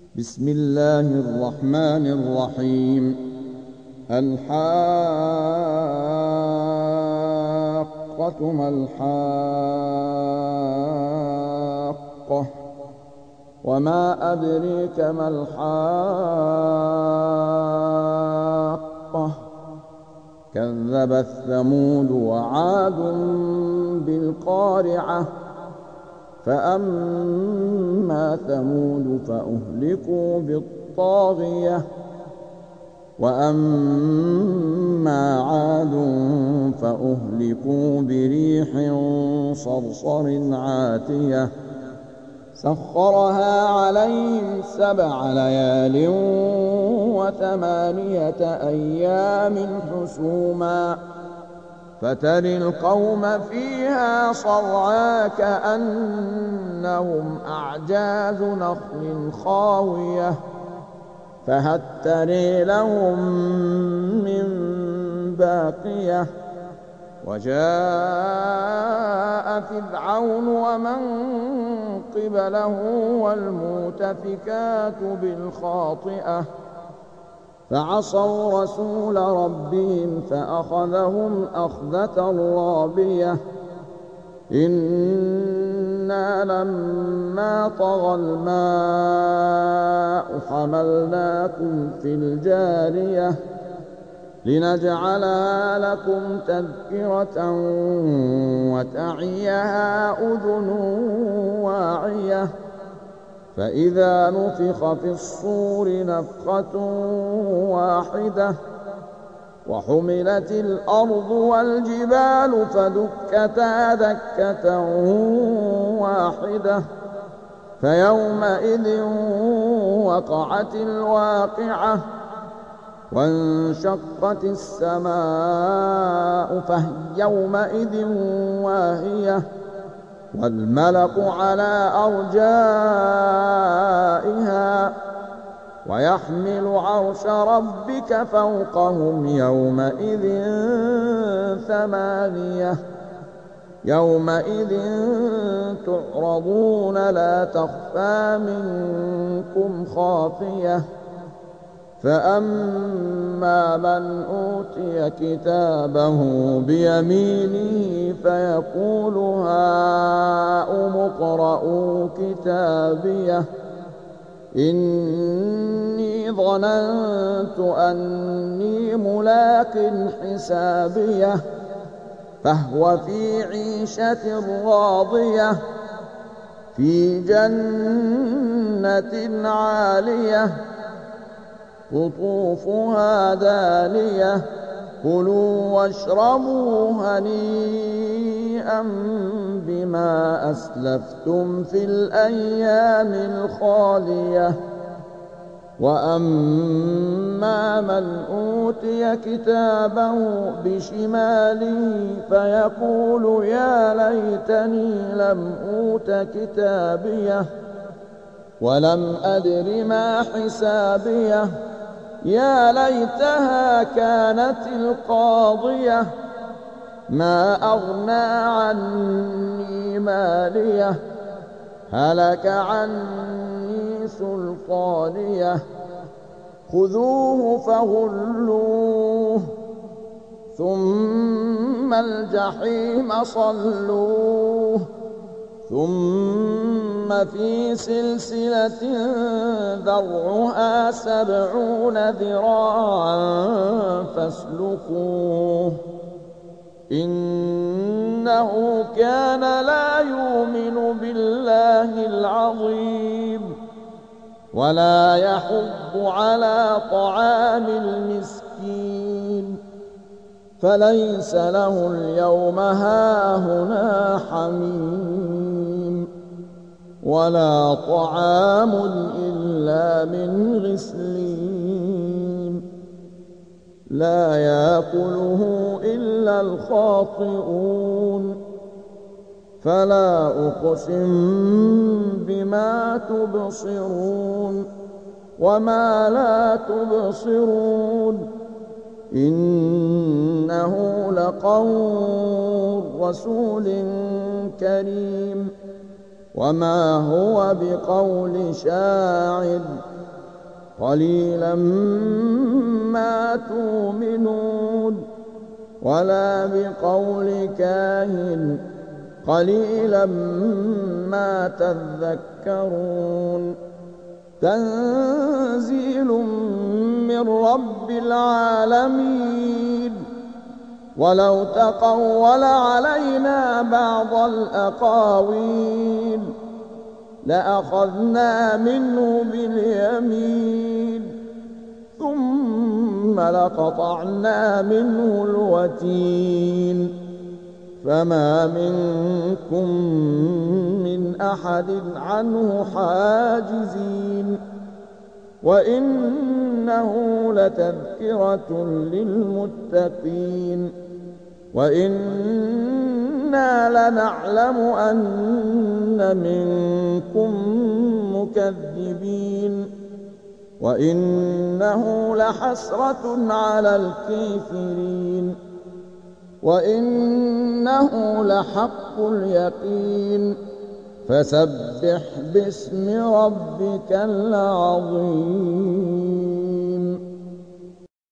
بسم الله الرحمن الرحيم. الحاقة ما الحاقة وما أدريك ما الحاقة كذبت ثمود وعاد بالقارعة فأما ثمود فأهلكوا بالطاغية وأما عاد فأهلكوا بريح صرصر عاتية سخرها عليهم 7 ليال و8 أيام حسوما فترى القوم فيها صرعى كأنهم أعجاز نخل خاوية فهل ترى لهم من باقية وجاء فرعون ومن قبله والمؤتفكات بالخاطئة فعصوا رسول ربهم فأخذهم أخذة رابية إنا لما طغى الماء حملناكم في الجارية لنجعلها لكم تذكرة وتعيها أذن واعية فإذا نفخ في الصور نفخة واحدة وحملت الأرض والجبال فدكتا دكة واحدة فيومئذ وقعت الواقعة وانشقت السماء فهي يومئذ واهية والملك على أرجائها ويحمل عرش ربك فوقهم يومئذ 8 يومئذ تعرضون لا تخفى منكم خافية فأما من أوتي كتابه بيمينه فيقول هاؤم اقرءوا كتابيه إني ظننت أني ملاق حسابيه فهو في عيشة راضية في جنة عالية قطوفها دانية كلوا واشربوا هنيئا بما أسلفتم في الأيام الخالية وأما من أوتي كتابه بشماله فيقول يا ليتني لم أوت كتابيه ولم أدر ما حسابيه يا ليتها كانت القاضية ما أغنى عني ماليه هلك عني سلطانيه خذوه فغلوه ثم الجحيم صلوه ثم في سلسلة ذرعها 70 ذراعا فاسلكوه إنه كان لا يؤمن بالله العظيم ولا يحض على طعام المسكين فليس له اليوم هاهنا حميم ولا طعام إلا من غسلين لا يأكله إلا الخاطئون فلا أقسم بما تبصرون وما لا تبصرون إنه لقول رسول كريم وما هو بقول شاعر قليلا ما تؤمنون ولا بقول كاهن قليلا ما تذكرون تنزيل من رب العالمين ولو تقول علينا بعض الأقاويل لأخذنا منه باليمين ثم لقطعنا منه الوتين فما منكم من أحد عنه حاجزين وإنه لتذكرة للمتقين وإنا لنعلم أن منكم مكذبين وإنه لحسرة على الكافرين وإنه لحق اليقين فسبح باسم ربك العظيم.